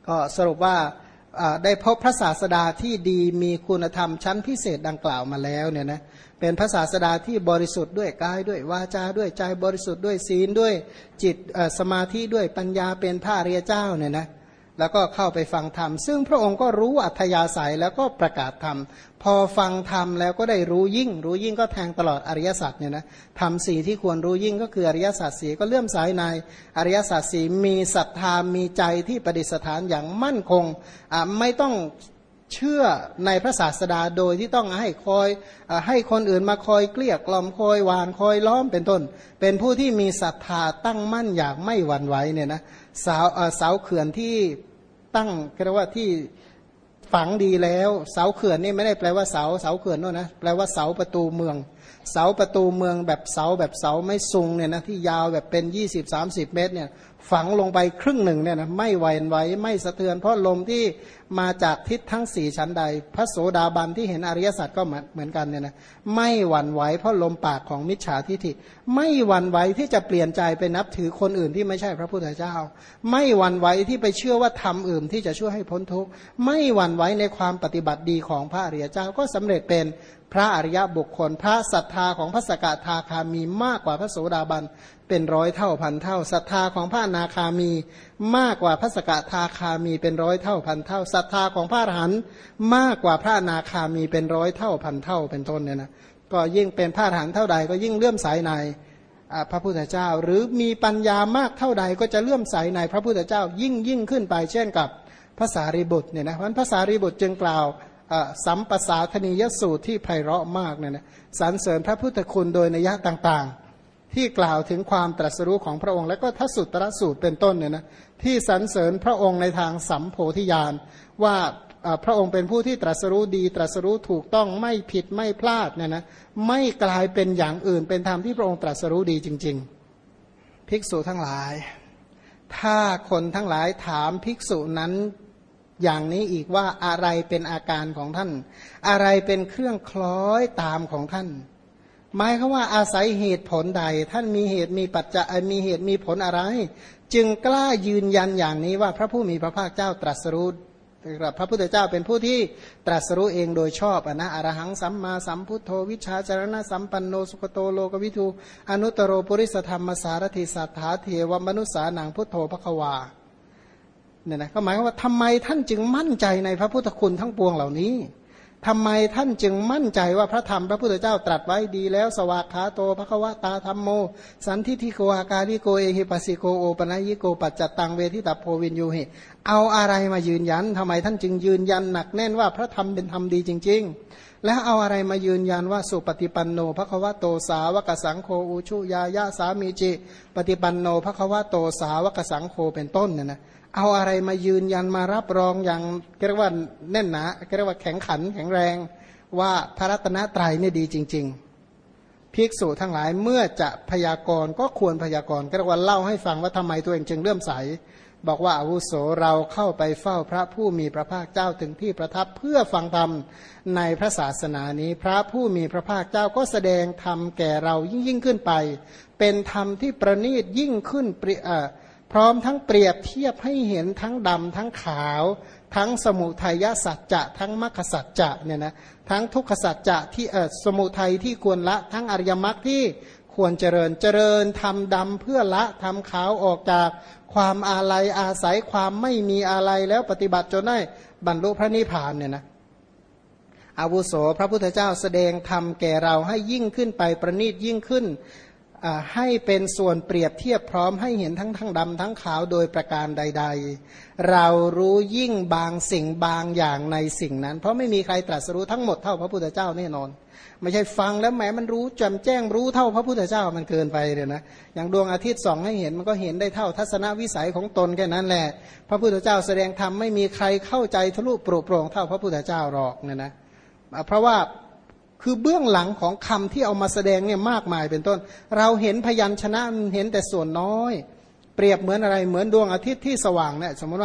ก็สรุปว่าได้พบพระศาสดาที่ดีมีคุณธรรมชั้นพิเศษดังกล่าวมาแล้วเนี่ยนะเป็นพระศาสดาที่บริสุทธิ์ด้วยกายด้วยวาจาด้วยใจบริสุทธิ์ด้วยศีลด้วยจิตสมาธิด้วยปัญญาเป็นพระอริยเจ้าเนี่ยนะแล้วก็เข้าไปฟังธรรมซึ่งพระองค์ก็รู้อัธยาศัยแล้วก็ประกาศธรรมพอฟังธรรมแล้วก็ได้รู้ยิ่งก็แทงตลอดอริยสัจเนี่ยนะธรรมสี่ที่ควรรู้ยิ่งก็คืออริยสัจสี่ก็เลื่อมใสในอริยสัจสี่มีศรัทธามีใจที่ประดิษฐานอย่างมั่นคงไม่ต้องเชื่อในพระศาสดาโดยที่ต้องให้คนอื่นมาคอยเกลี้ยกล่อมคอยหวานคอยล้อมเป็นต้นเป็นผู้ที่มีศรัทธาตั้งมั่นอย่างไม่หวั่นไหวเนี่ยนะเสาเขื่อนที่ตั้งเรียกว่าที่ฝังดีแล้วเสาเขื่อนนี่ไม่ได้แปลว่าเสาเขื่อนโน่นนะแปลว่าเสาประตูเมืองเสาประตูเมืองแบบเสาไม่ซุงเนี่ยนะที่ยาวแบบเป็น20-30 เมตรเนี่ยฝังลงไปครึ่งหนึ่งเนี่ยนะไม่หวั่นไหวไม่สะเทือนเพราะลมที่มาจากทิศทั้ง4ชั้นใดพระโสดาบันที่เห็นอริยสัจก็เหมือนกันเนี่ยนะไม่หวั่นไหวเพราะลมปากของมิจฉาทิฐิไม่หวั่นไหวที่จะเปลี่ยนใจไปนับถือคนอื่นที่ไม่ใช่พระพุทธเจ้าไม่หวั่นไหวที่ไปเชื่อว่าธรรมอื่นที่จะช่วยให้พ้นทุกข์ไม่หวั่นไหวในความปฏิบัติดีของพระอริยเจ้าก็สำเร็จเป็นพระอริยบุคคลพระศรัทธาของพระสกทาคามีมากกว่าพระโสดาบันเป็น100 เท่าพันเท่าศรัทธาของพระอนาคามีมากกว่าพระสกทาคามีเป็น100 เท่าพันเท่าศรัทธาของพระอรหันต์มากกว่าพระอนาคามีเป็น100 เท่าพันเท่าเป็นต้นเนี่ยนะก็ยิ่งเป็นพระอรหันต์เท่าใดก็ยิ่งเลื่อมใสในพระพุทธเจ้าหรือมีปัญญามากเท่าใดก็จะเลื่อมใสในพระพุทธเจ้ายิ่งขึ้นไปเช่นกับพระสารีบุตรเนี่ยนะเพราะพระสารีบุตรจึงกล่าวสัมปสาคณียสูตรที่ไพเราะมากเนี่ยนะสรรเสริญพระพุทธคุณโดยนัยยะต่างๆที่กล่าวถึงความตรัสรู้ของพระองค์และก็ทสุตตรสูตรเป็นต้นเนี่ยนะที่สรรเสริญพระองค์ในทางสัมโพธิญาณว่าพระองค์เป็นผู้ที่ตรัสรู้ดีตรัสรู้ถูกต้องไม่ผิดไม่พลาดเนี่ยนะไม่กลายเป็นอย่างอื่นเป็นธรรมที่พระองค์ตรัสรู้ดีจริงๆภิกษุทั้งหลายถ้าคนทั้งหลายถามภิกษุนั้นอย่างนี้อีกว่าอะไรเป็นอาการของท่านอะไรเป็นเครื่องคล้อยตามของท่านหมายความว่าอาศัยเหตุผลใดท่านมีเหตุมีปัจจัยมีเหตุมีผลอะไรจึงกล้ายืนยันอย่างนี้ว่าพระผู้มีพระภาคเจ้าตรัสรู้พระพุทธเจ้าเป็นผู้ที่ตรัสรู้เองโดยชอบนะอรหังสัมมาสัมพุทโธวิชาจารณะสัมปันโนสุขโตโลกวิทูอนุตตโรปุริสธรรมสารถิสัทธาเทวมนุษสานังพุทโธภควาเนี่ยนะก็หมายว่าทำไมท่านจึงมั่นใจในพระพุทธคุณทั้งปวงเหล่านี้ทำไมท่านจึงมั่นใจว่าพระธรรมพระพุทธเจ้าตรัสไว้ดีแล้วสวากขาโตภควตาธัมโมสันทิฏฐิโกอาการิโกเอหิปัสสิโกโอปนัยยิโกปัจจตังเวทิตาโพวินยูหิเอาอะไรมายืนยันทำไมท่านจึงยืนยันหนักแน่นว่าพระธรรมเป็นธรรมดีจริงๆแล้วเอาอะไรมายืนยันว่าสุปฏิปันโนภควโตสาวกสังโฆอุชุยายะสามีจิปฏิปันโนภควโตสาวกสังโฆเป็นต้นเนี่ยนะเอาอะไรมายืนยันมารับรองอย่างเรียกว่าแน่นหนาเรียกว่าแข็งขันแข็งแรงว่าพระรัตนตรัยนี่ดีจริงๆภิกษุทั้งหลายเมื่อจะพยากรณ์ก็ควรพยากรณ์ก็เรียกว่าเล่าให้ฟังว่าทำไมตัวเองจึงเลื่อมใสบอกว่าอาวุโสเราเข้าไปเฝ้าพระผู้มีพระภาคเจ้าถึงที่ประทับเพื่อฟังธรรมในพระศาสนานี้พระผู้มีพระภาคเจ้าก็แสดงธรรมแก่เรายิ่งขึ้นไปเป็นธรรมที่ประณีตยิ่งขึ้นพร้อมทั้งเปรียบเทียบให้เห็นทั้งดำทั้งขาวทั้งสมุทัยสัจจะทั้งมรรคสัจจะเนี่ยนะทั้งทุกขสัจจะที่สมุทัยที่ควรละทั้งอริยมรรคที่ควรเจริญทำดำเพื่อละทำขาวออกจากความอาลัยอาศัยความไม่มีอาลัยแล้วปฏิบัติจนได้บรรลุพระนิพพานเนี่ยนะอาวุโสพระพุทธเจ้าแสดงธรรมแก่เราให้ยิ่งขึ้นไปประณีตยิ่งขึ้นให้เป็นส่วนเปรียบเทียบพร้อมให้เห็นทั้งดำทั้งขาวโดยประการใดๆเรารู้ยิ่งบางสิ่งบางอย่างในสิ่งนั้นเพราะไม่มีใครตรัสรู้ทั้งหมดเท่าพระพุทธเจ้าแน่นอนไม่ใช่ฟังแล้วแหมมันรู้แจ่มแจ้งรู้เท่าพระพุทธเจ้ามันเกินไปเลยนะอย่างดวงอาทิตย์ส่องให้เห็นมันก็เห็นได้เท่าทัศนวิสัยของตนแค่นั้นแหละพระพุทธเจ้าแสดงธรรมไม่มีใครเข้าใจทะลุโปร่งเท่าพระพุทธเจ้าหรอกเนี่ยนะเพราะว่าคือเบื้องหลังของคำที่เอามาแสดงเนี่ยมากมายเป็นต้นเราเห็นพยัญชนะเห็นแต่ส่วนน้อยเปรียบเหมือนอะไรเหมือนดวงอาทิตย์ที่สว่างเนี่ยสมมติว่า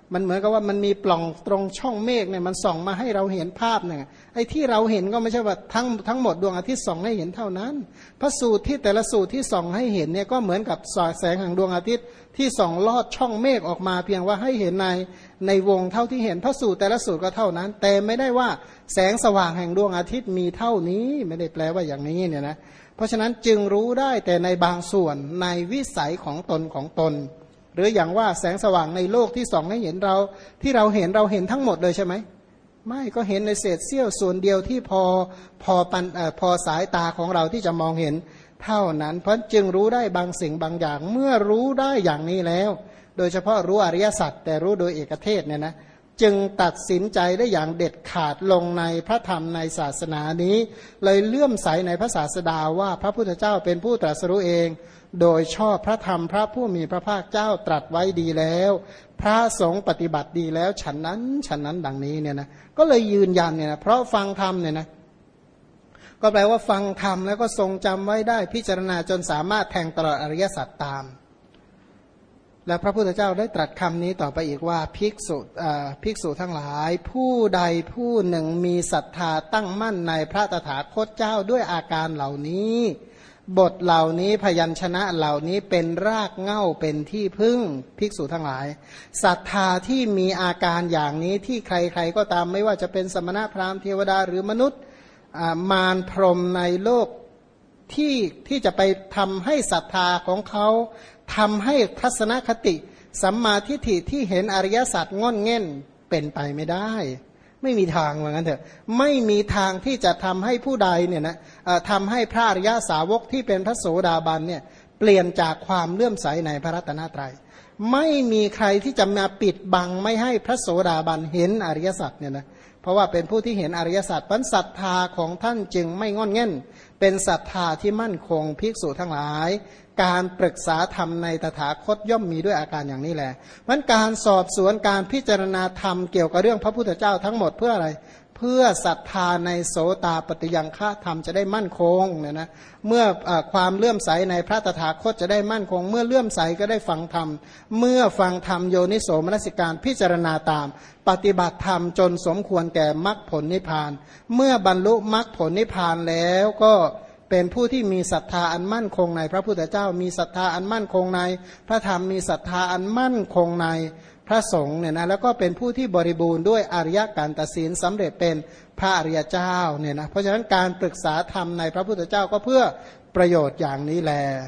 มันเหมือนกับว่ามันมีปล่องตรงช่องเมฆเนี่ยมันส่องมาให้เราเห็นภาพเนี่ยไอ้ที่เราเห็นก็ไม่ใช่ว่าทั้งหมดดวงอาทิตย์ส่องให้เห็นเท่านั้นพระสูตรที่แต่ละสูตรที่ส่องให้เห็นเนี่ยก็เหมือนกับแสงแห่งดวงอาทิตย์ที่ส่องลอดช่องเมฆออกมาเพียงว่าให้เห็นในวงเท่าที่เห็นพระสูตรแต่ละสูตรก็เท่านั้นแต่ไม่ได้ว่าแสงสว่างแห่งดวงอาทิตย์มีเท่านี้ไม่ได้แปลว่าอย่างนี้เนี่ยนะเพราะฉะนั้นจึงรู้ได้แต่ในบางส่วนในวิสัยของตนหรืออย่างว่าแสงสว่างในโลกที่ส่องให้เห็นเราที่เราเห็นทั้งหมดเลยใช่ไหมไม่ก็เห็นในเศษเสี้ยวส่วนเดียวที่พอสายตาของเราที่จะมองเห็นเท่านั้นเพราะจึงรู้ได้บางสิ่งบางอย่างเมื่อรู้ได้อย่างนี้แล้วโดยเฉพาะรู้อริยสัจแต่รู้โดยเอกเทศเนี่ยนะจึงตัดสินใจได้อย่างเด็ดขาดลงในพระธรรมในศาสนานี้เลยเลื่อมใสในพระศาสดาว่าพระพุทธเจ้าเป็นผู้ตรัสรู้เองโดยชอบพระธรรมพระผู้มีพระภาคเจ้าตรัสไว้ดีแล้วพระสงฆ์ปฏิบัติดีแล้วฉันนั้นดังนี้เนี่ยนะก็เลยยืนยันเนี่ยนะเพราะฟังธรรมเนี่ยนะก็แปลว่าฟังธรรมแล้วก็ทรงจำไว้ได้พิจารณาจนสามารถแทงตลอดอริยสัจตามและพระพุทธเจ้าได้ตรัสคำนี้ต่อไปอีกว่าภิกษุทั้งหลายผู้ใดผู้หนึ่งมีศรัทธาตั้งมั่นในพระตถาคตเจ้าด้วยอาการเหล่านี้บทเหล่านี้พยัญชนะเหล่านี้เป็นรากเหง้าเป็นที่พึ่งภิกษุทั้งหลายศรัทธาที่มีอาการอย่างนี้ที่ใครๆก็ตามไม่ว่าจะเป็นสมณะพราหมณ์เทวดาหรือมนุษย์มารพรหมในโลกที่จะไปทำให้ศรัทธาของเขาทำให้ทัศนคติสัมมาทิฏฐิที่เห็นอริยสัจงอนเง่นเป็นไปไม่ได้ไม่มีทางเหมือนกันเถอะไม่มีทางที่จะทำให้ผู้ใดเนี่ยนะทำให้พระอริยสาวกที่เป็นพระโสดาบันเนี่ยเปลี่ยนจากความเลื่อมใสในพระรัตนตรัยไม่มีใครที่จะมาปิดบังไม่ให้พระโสดาบันเห็นอริยสัจเนี่ยนะเพราะว่าเป็นผู้ที่เห็นอริยสัจปัญศรัทธาของท่านจึงไม่งอนเง่นเป็นศรัทธาที่มั่นคงภิกษุทั้งหลายการปรึกษาธรรมในตถาคตย่อมมีด้วยอาการอย่างนี้แหละเพราะการสอบสวนการพิจารณาธรรมเกี่ยวกับเรื่องพระพุทธเจ้าทั้งหมดเพื่ออะไรเพื่อศรัทธาในโสตาปัตติยังฆธรรมจะได้มั่นคงเนี่ยนะเมื่อความเลื่อมใสในพระตถาคตจะได้มั่นคงเมื่อเลื่อมใสก็ได้ฟังธรรมเมื่อฟังธรรมโยนิโสมนสิการพิจารณาตามปฏิบัติธรรมจนสมควรแก่มรรคผลนิพพานเมื่อบรรลุมรรคผลนิพพานแล้วก็เป็นผู้ที่มีศรัทธาอันมั่นคงในพระพุทธเจ้ามีศรัทธาอันมั่นคงในพระธรรมมีศรัทธาอันมั่นคงในพระสงฆ์เนี่ยนะแล้วก็เป็นผู้ที่บริบูรณ์ด้วยอริยการตัดสินสำเร็จเป็นพระอริยเจ้าเนี่ยนะเพราะฉะนั้นการปรึกษาธรรมในพระพุทธเจ้าก็เพื่อประโยชน์อย่างนี้แล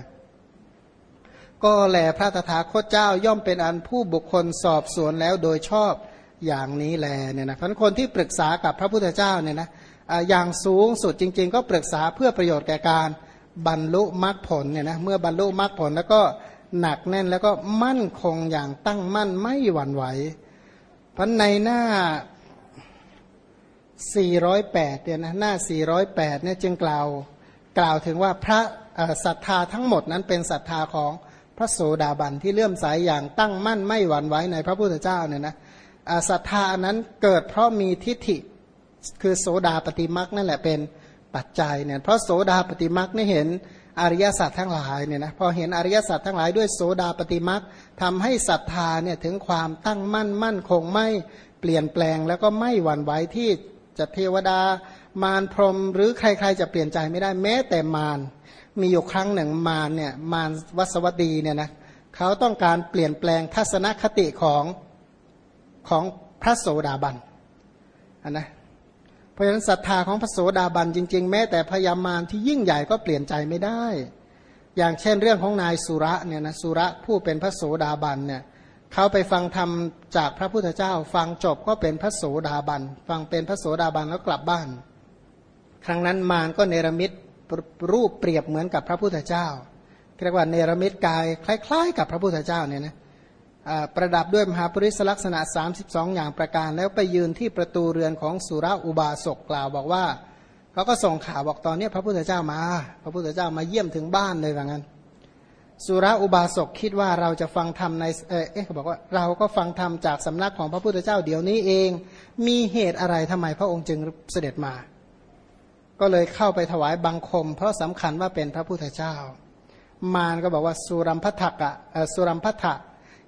ก็แลพระตถาคตเจ้าย่อมเป็นอันผู้บุคคลสอบสวนแล้วโดยชอบอย่างนี้แลเนี่ยนะเพราะคนที่ปรึกษากับพระพุทธเจ้าเนี่ยนะอย่างสูงสุดจริงๆก็ปรึกษาเพื่อประโยชน์แก่การบรรลุมรรคผลเนี่ยนะเมื่อบรรลุมรรคผลแล้วก็หนักแน่นแล้วก็มั่นคงอย่างตั้งมั่นไม่หวั่นไหวเพราะในหน้า408เนี่ยนะหน้า408เนี่ยจึงกล่าวถึงว่าพระศรัทธาทั้งหมดนั้นเป็นศรัทธาของพระโสดาบันที่เลื่อมใสอย่างตั้งมั่นไม่หวั่นไหวในพระพุทธเจ้าเนี่ยนะศรัทธานั้นเกิดเพราะมีทิฏฐิคือโสดาปฏิมรรคนั่นแหละเป็นปัจจัยเนี่ยเพราะโสดาปฏิมรรคนี่เห็นอริยสัจทั้งหลายเนี่ยนะพอเห็นอริยสัจทั้งหลายด้วยโสดาปฏิมรรคทำให้ศรัทธาเนี่ยถึงความตั้งมั่นคงไม่เปลี่ยนแปลงแล้วก็ไม่หวั่นไหวที่จะเทวดามารพรหมหรือใครๆจะเปลี่ยนใจไม่ได้แม้แต่มารมีอยู่ครั้งหนึ่งมารวัสวัตดีเนี่ยนะเขาต้องการเปลี่ยนแปลงทัศนคติของพระโสดาบันนะเพราะฉะนั้นศรัทธาของพระโสดาบันจริงๆแม้แต่พญามารที่ยิ่งใหญ่ก็เปลี่ยนใจไม่ได้อย่างเช่นเรื่องของนายสุระเนี่ยนะสุระผู้เป็นพระโสดาบันเนี่ยเขาไปฟังธรรมจากพระพุทธเจ้าฟังจบก็เป็นพระโสดาบันฟังเป็นพระโสดาบันแล้วกลับบ้านครั้งนั้นมารก็เนรมิตรูปเปรียบเหมือนกับพระพุทธเจ้าเรียกว่าเนรมิตกายคล้ายๆกับพระพุทธเจ้าเนี่ยนะประดับด้วยมหาปริศลักษณะ32อย่างประการแล้วไปยืนที่ประตูเรือนของสุรอุบาสกกล่าวบอกว่าเขาก็ส่งข่าวบอกตอนนี้พระพุทธเจ้ามาเยี่ยมถึงบ้านเลยว่างั้นสุรอุบาสกคิดว่าเราจะฟังธรรมในเขาบอกว่าเราก็ฟังธรรมจากสำนักของพระพุทธเจ้าเดี๋ยวนี้เองมีเหตุอะไรทำไมพระองค์จึงเสด็จมาก็เลยเข้าไปถวายบังคมเพราะสำคัญว่าเป็นพระพุทธเจ้ามารก็บอกว่าสุรัมพัทธะ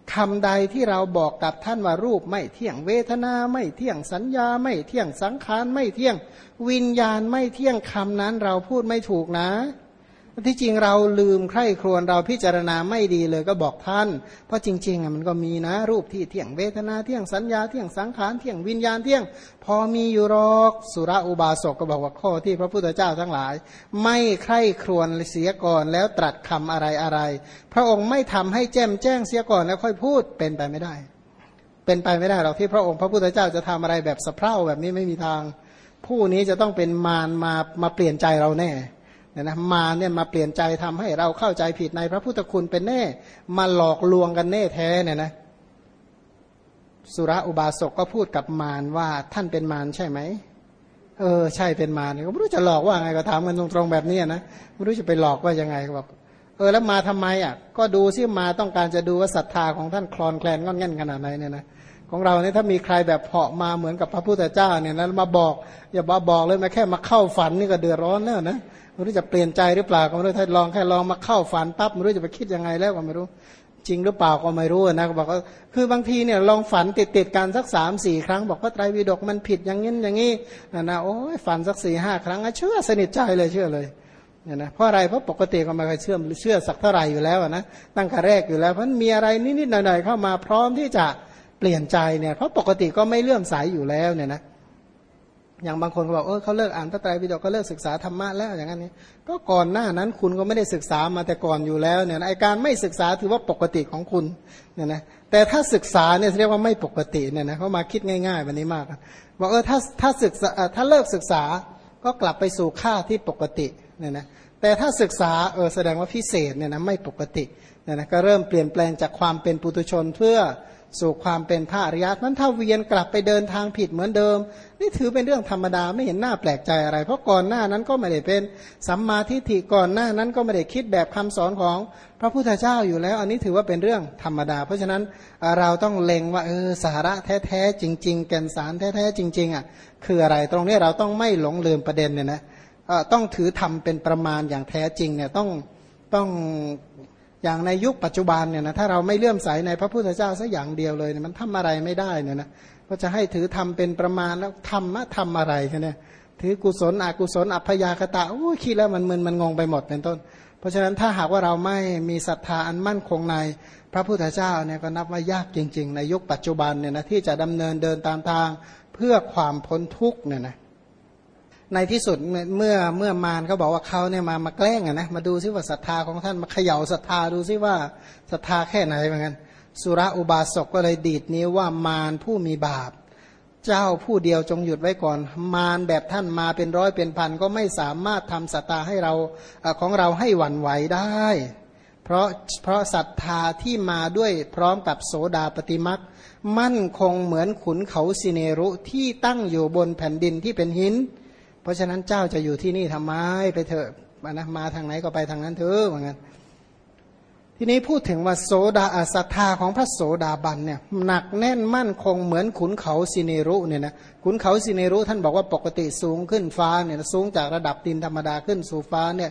คำใดที่เราบอกกับท่านว่ารูปไม่เที่ยงเวทนาไม่เที่ยงสัญญาไม่เที่ยงสังขารไม่เที่ยงวิญญาณไม่เที่ยงคำนั้นเราพูดไม่ถูกนะที่จริงเราลืมใคร่ครวญเราพิจารณาไม่ดีเลยก็บอกท่านเพราะจริงๆมันก็มีนะรูปที่เที่ยงเวทนาเที่ยงสัญญาเที่ยงสังขารเที่ยงวิญญาณเที่ยงพอมีอยู่หรอกสุรอุบาสกก็บอกว่าข้อที่พระพุทธเจ้าทั้งหลายไม่ใคร่ครวญเสียก่อนแล้วตรัสคำอะไรพระองค์ไม่ทำให้แจ่มแจ้งเสียก่อนแล้วค่อยพูดเป็นไปไม่ได้เป็นไปไม่ได้หรอกที่พระองค์พระพุทธเจ้าจะทำอะไรแบบสะเพร่าแบบนี้ไม่มีทางผู้นี้จะต้องเป็นมารมาเปลี่ยนใจเราแน่นะมาเนี่ยมาเปลี่ยนใจทำให้เราเข้าใจผิดในพระพุทธคุณเป็นแน่มาหลอกลวงกันแน่แท้เนี่ยนะสุรอุบาสกก็พูดกับมารว่าท่านเป็นมารใช่ไหมใช่เป็นมารก็ไม่รู้จะหลอกว่าไงก็ถามกันตรงๆแบบนี้นะไม่รู้จะไปหลอกว่ายังไงก็บอกแล้วมาทำไมอ่ะก็ดูซิมาต้องการจะดูว่าศรัทธาของท่านคลอนแคลนงอนแง่นขนาดไหนเนี่ยนะของเราเนี่ยถ้ามีใครแบบเหาะมาเหมือนกับพระพุทธเจ้าเนี่ยแล้วมาบอกอย่าบอกเลยมาแค่มาเข้าฝันนี่ก็เดือดร้อนแล้วนะไม่รู้จะเปลี่ยนใจหรือเปล่าก็ไม่รู้ถ้าลองแค่ลองมาเข้าฝันปั๊บไม่รู้จะไปคิดยังไงแล้วก็ไม่รู้จริงหรือเปล่าก็ไม่รู้นะบอกว่าคือบางทีเนี่ยลองฝันติดกันสัก3-4 ครั้งบอกว่าไตรปิฎกมันผิดอย่างนี้อย่างนี้นะโอ้ยฝันสัก4-5 ครั้งเชื่อสนิทใจเลยเชื่อเลยเนี่ยนะเพราะอะไรเพราะปกติก็ไม่เคยเชื่อสักเท่าไหร่อยู่แล้วนะตั้งแต่แรกอยู่แล้วเพราะมีอะไรนิดๆหน่อยๆเข้ามาพร้อมที่จะเปลี่ยนใจเนี่ยเพราะปกติก็ไม่เลื่อมใสอยู่แล้วเนี่ยนะอย่างบางคนก็บอกเขาเลิกอ่านพระไตรปิฎกก็เลิกศึกษาธรรมะแล้วอย่างนั้นนี่ก็ก่อนหน้านั้นคุณก็ไม่ได้ศึกษามาแต่ก่อนอยู่แล้วเนี่ยไอการไม่ศึกษาถือว่าปกติของคุณเนี่ยนะแต่ถ้าศึกษาเนี่ยเรียกว่าไม่ปกติเนี่ยนะเขามาคิดง่ายๆแบบนี้มากบอกถ้าศึกษาถ้าเลิกศึกษาก็กลับไปสู่ค่าที่ปกติเนี่ยนะแต่ถ้าศึกษาแสดงว่าพิเศษเนี่ยนะไม่ปกติเนี่ยนะก็เริ่มเปลี่ยนแปลงจากความเป็นปุถุชนเพื่อสู่ความเป็นพระอริยะนั้นถ้าเวียนกลับไปเดินทางผิดเหมือนเดิมนี่ถือเป็นเรื่องธรรมดาไม่เห็นหน้าแปลกใจอะไรเพราะก่อนหน้านั้นก็ไม่ได้เป็นสัมมาทิฏฐิก่อนหน้านั้นก็ไม่ได้คิดแบบคำสอนของพระพุทธเจ้าอยู่แล้วอันนี้ถือว่าเป็นเรื่องธรรมดาเพราะฉะนั้นเราต้องเล็งว่าสาระแท้ๆจริงๆแก่นสารแท้ๆจริงๆคืออะไรตรงนี้เราต้องไม่หลงลืมประเด็นเนี่ยนะต้องถือธรรมเป็นประมาณอย่างแท้จริงเนี่ยต้องอย่างในยุคปัจจุบันเนี่ยนะถ้าเราไม่เลื่อมใสในพระพุทธเจ้าสักอย่างเดียวเลยเนี่ยมันทำอะไรไม่ได้เนี่ยนะก็จะให้ถือธรรมเป็นประมาณแล้วธรรมะทำอะไรกันเนี่ยถือกุศลอกุศลอัพยากตะคิดแล้วมันงงไปหมดเป็นต้นเพราะฉะนั้นถ้าหากว่าเราไม่มีศรัทธาอันมั่นคงในพระพุทธเจ้าเนี่ยก็นับว่ายากจริงๆในยุคปัจจุบันเนี่ยนะที่จะดำเนินเดินตามทางเพื่อความพ้นทุกข์เนี่ยนะในที่สุดเมื่อมารเขาบอกว่าเขาเนี่ยมาแกล้งนะมาดูซิว่าศรัทธาของท่านมาเขย่าศรัทธาดูซิว่าศรัทธาแค่ไหนเหมือนกันสุรอุบาสกก็เลยดีดนิ้วว่ามารผู้มีบาปเจ้าผู้เดียวจงหยุดไว้ก่อนมารแบบท่านมาเป็นร้อยเป็นพันก็ไม่สามารถทำศรัทธาให้เราของเราให้หวั่นไหวได้เพราะศรัทธาที่มาด้วยพร้อมกับโสดาปฏิมักมั่นคงเหมือนขุนเขาสิเนรุที่ตั้งอยู่บนแผ่นดินที่เป็นหินเพราะฉะนั้นเจ้าจะอยู่ที่นี่ทำไมไปเถอะนะมาทางไหนก็ไปทางนั้นเถอะเหมือนกันทีนี้พูดถึงว่าโสดาศรัทธาของพระโสดาบันเนี่ยหนักแน่นมั่นคงเหมือนขุนเขาสิเนรุเนี่ยนะขุนเขาสิเนรุท่านบอกว่าปกติสูงขึ้นฟ้าเนี่ยสูงจากระดับดินธรรมดาขึ้นสู่ฟ้าเนี่ย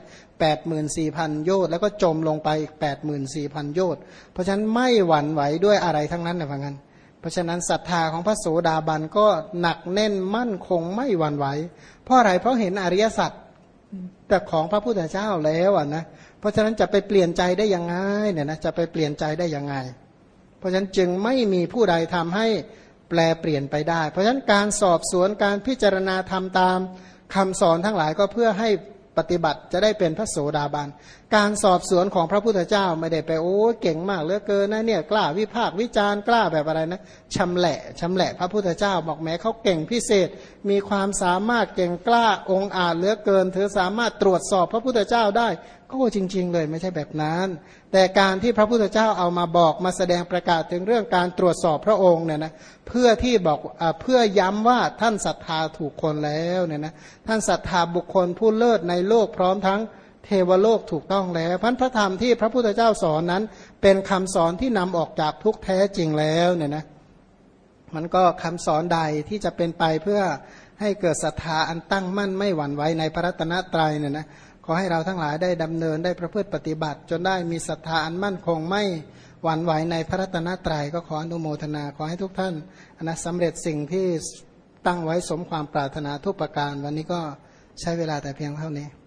84,000 โยชน์แล้วก็จมลงไป84,000 โยชน์เพราะฉะนั้นไม่หวั่นไหวด้วยอะไรทั้งนั้นนะเหมือนกันเพราะฉะนั้นศรัทธาของพระโสดาบันก็หนักแน่นมั่นคงไม่หวั่นไหวเพราะอะไรเพราะเห็นอริยสัจแต่ของพระพุทธเจ้าแล้วนะเพราะฉะนั้นจะไปเปลี่ยนใจได้ยังไงเนี่ยนะจะไปเปลี่ยนใจได้ยังไงเพราะฉะนั้นจึงไม่มีผู้ใดทำให้แปลเปลี่ยนไปได้เพราะฉะนั้นการสอบสวนการพิจารณาทำตามคำสอนทั้งหลายก็เพื่อให้ปฏิบัติจะได้เป็นพระโสดาบันการสอบสวนของพระพุทธเจ้าไม่ได้ไปเก่งมากเหลือเกินนะเนี่ยกล้าวิพากษ์วิจารณ์กล้าแบบอะไรนะชำแหละพระพุทธเจ้าบอกแม้เขาเก่งพิเศษมีความสามารถเก่งกล้าองค์อาจเหลือเกินเธอสามารถตรวจสอบพระพุทธเจ้าได้ก็จริงๆเลยไม่ใช่แบบนั้นแต่การที่พระพุทธเจ้าเอามาบอกมาแสดงประกาศถึงเรื่องการตรวจสอบพระองค์เนี่ยนะเพื่อที่บอกเพื่อย้ำว่าท่านศรัทธาถูกคนแล้วเนี่ยนะท่านศรัทธาบุคคลผู้เลิศในโลกพร้อมทั้งเทวโลกถูกต้องแล้วพระธรรมที่พระพุทธเจ้าสอนนั้นเป็นคำสอนที่นำออกจากทุกข์แท้จริงแล้วเนี่ยนะมันก็คำสอนใดที่จะเป็นไปเพื่อให้เกิดศรัทธาอันตั้งมั่นไม่หวั่นไหวในพระรัตนตรัยเนี่ยนะขอให้เราทั้งหลายได้ดำเนินได้ประพฤติปฏิบัติจนได้มีศรัทธาอันมั่นคงไม่หวั่นไหวในพระรัตนตรัยก็ขออนุโมทนาขอให้ทุกท่านสำเร็จสิ่งที่ตั้งไว้สมความปรารถนาทุกประการวันนี้ก็ใช้เวลาแต่เพียงเท่านี้